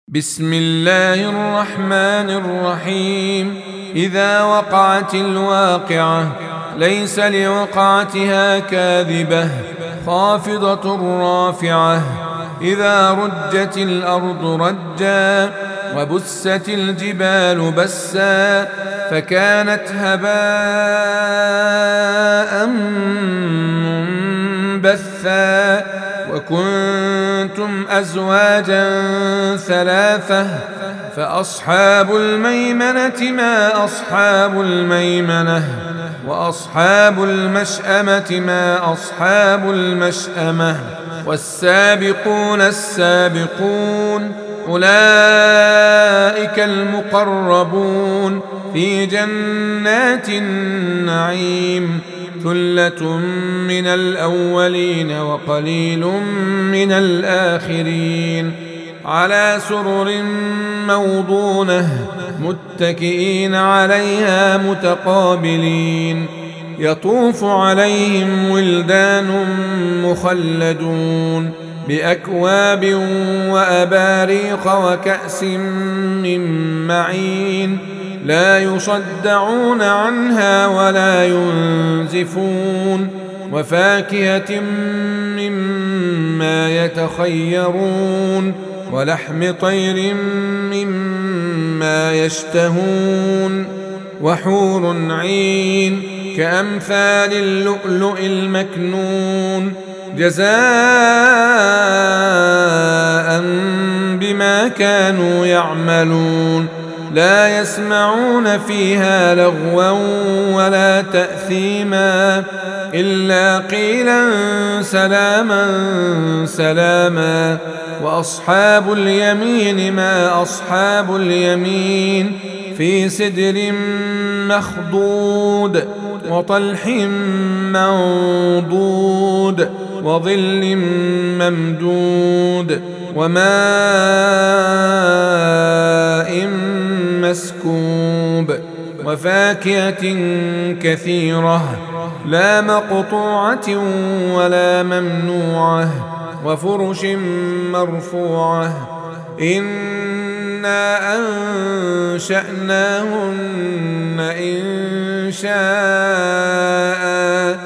بسم الله الرحمن الرحيم. إذا وقعت الواقعة ليس لوقعتها كاذبة خافضة رافعة. إذا رجت الأرض رجا وبست الجبال بسا فكانت هباء منبثا. وكنتم أزواجا ثلاثة فأصحاب الميمنة ما أصحاب الميمنة وأصحاب المشأمة ما أصحاب المشأمة والسابقون السابقون أولئك المقربون في جنات النعيم. ثلة من الأولين وقليل من الآخرين. على سرر موضونة متكئين عليها متقابلين. يطوف عليهم ولدان مخلدون بأكواب وأباريق وكأس من معين لا يصدعون عنها ولا ينزفون. وفاكهة مما يتخيرون ولحم طير مما يشتهون. وحور عين كأمثال اللؤلؤ المكنون جزاء بما كانوا يعملون. لا يسمعون فيها لغوا ولا تأثيما إلا قيلا سلاما سلاما. وأصحاب اليمين ما أصحاب اليمين في سدر مخضود وطلح منضود وظل ممدود وماء مسكوب. وفاكهة كثيرة لا مقطوعة ولا ممنوعة وفرش مرفوعة. إنا أنشأناهن إنشاء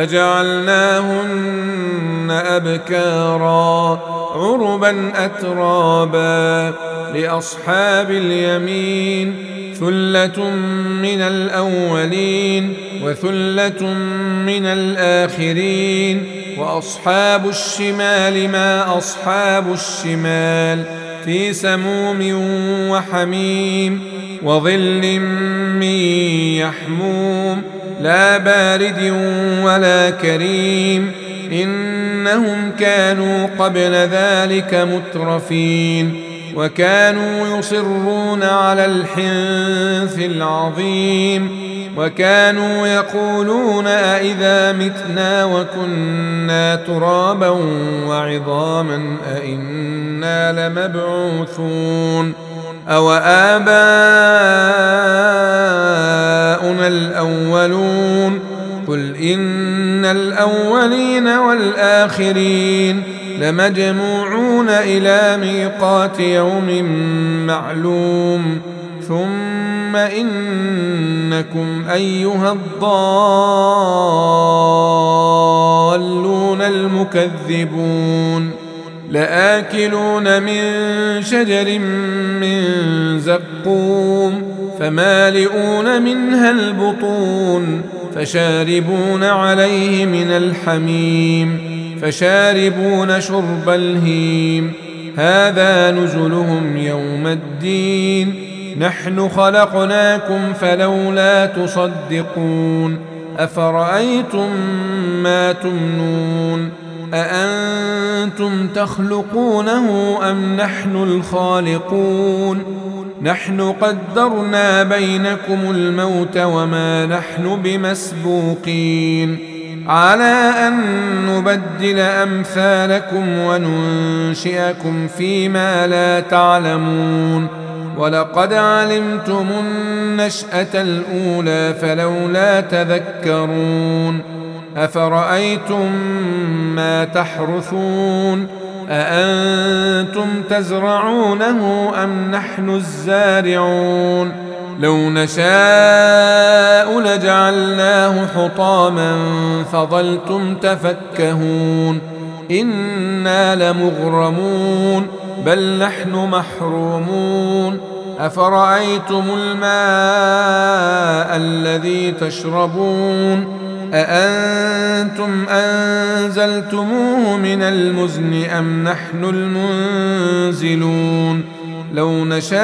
فجعلناهن أبكارا عربا أترابا. لأصحاب اليمين ثلة من الأولين وثلة من الآخرين. وأصحاب الشمال ما أصحاب الشمال في سموم وحميم وظل من يحموم لا بارد ولا كريم. إنهم كانوا قبل ذلك مترفين وكانوا يصرون على الحنث العظيم. وكانوا يقولون أئذا متنا وكنا ترابا وعظاما أئنا لمبعوثون أو آباؤنا الأولون. قل إن الأولين والآخرين لمجموعون إلى ميقات يوم معلوم. ثم إنكم أيها الضالون المكذبون لآكلون من شجر من زقوم فمالئون منها البطون فشاربون عليه من الحميم فشاربون شرب الهيم. هذا نزلهم يوم الدين. نحن خلقناكم فلولا تصدقون. أفرأيتم ما تمنون أأنتم تخلقونه أم نحن الخالقون. نحن قدرنا بينكم الموت وما نحن بمسبوقين على أن نبدل أمثالكم وننشئكم فيما لا تعلمون. ولقد علمتم النشأة الأولى فلولا تذكرون. أفرأيتم ما تحرثون أأنتم تزرعونه أم نحن الزارعون لو نشاء لجعلناه حطاما فظلتم تفكهون إنا لمغرمون بل نحن محرومون أفرأيتم الماء الذي تشربون أأنتم أنزلتموه من المزن أم نحن المنزلون لو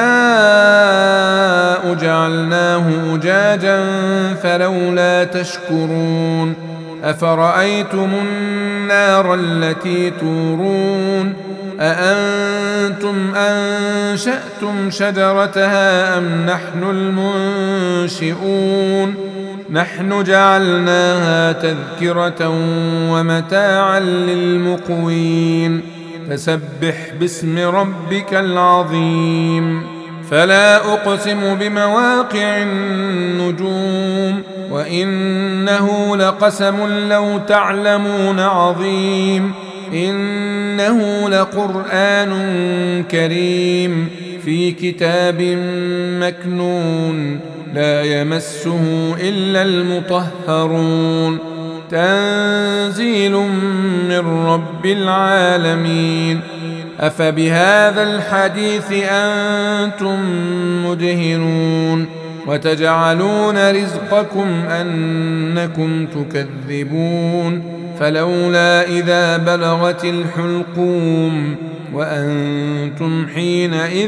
نشاء جعلناه أجاجا فلولا تشكرون أفرأيتم النار التي تورون أأنتم أنشأتم شجرتها أم نحن المنشئون نحن جعلناها تذكرة ومتاعا للمقوين فسبح باسم ربك العظيم فلا أقسم بمواقع النجوم وإنه لقسم لو تعلمون عظيم إنه لقرآن كريم في كتاب مكنون لا يمسه إلا المطهرون تنزيل من رب العالمين أفبهذا الحديث أنتم مدهنون وتجعلون رزقكم أنكم تكذبون فلولا إذا بلغت الحلقوم وأنتم حينئذ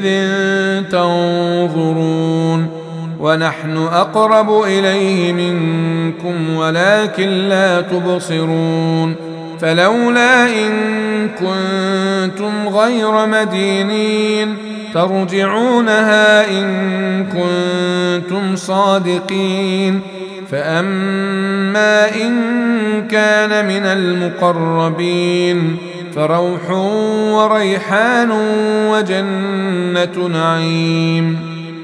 تنظرون ونحن أقرب إليه منكم ولكن لا تبصرون فلولا إن كنتم غير مدينين ترجعونها إن كنتم صادقين فأما إن كان من المقربين فروح وريحان وجنة نعيم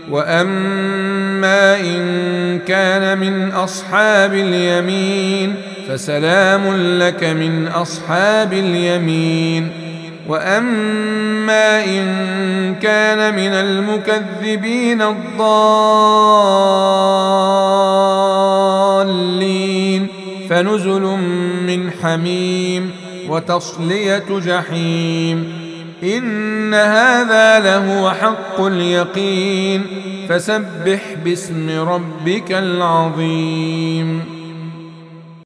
وأما إن كان من أصحاب اليمين فسلام لك من أصحاب اليمين وأما إن كان من المكذبين الضالين فنزل من حميم وتصلية جحيم إن هذا لهو حق اليقين فسبح باسم ربك العظيم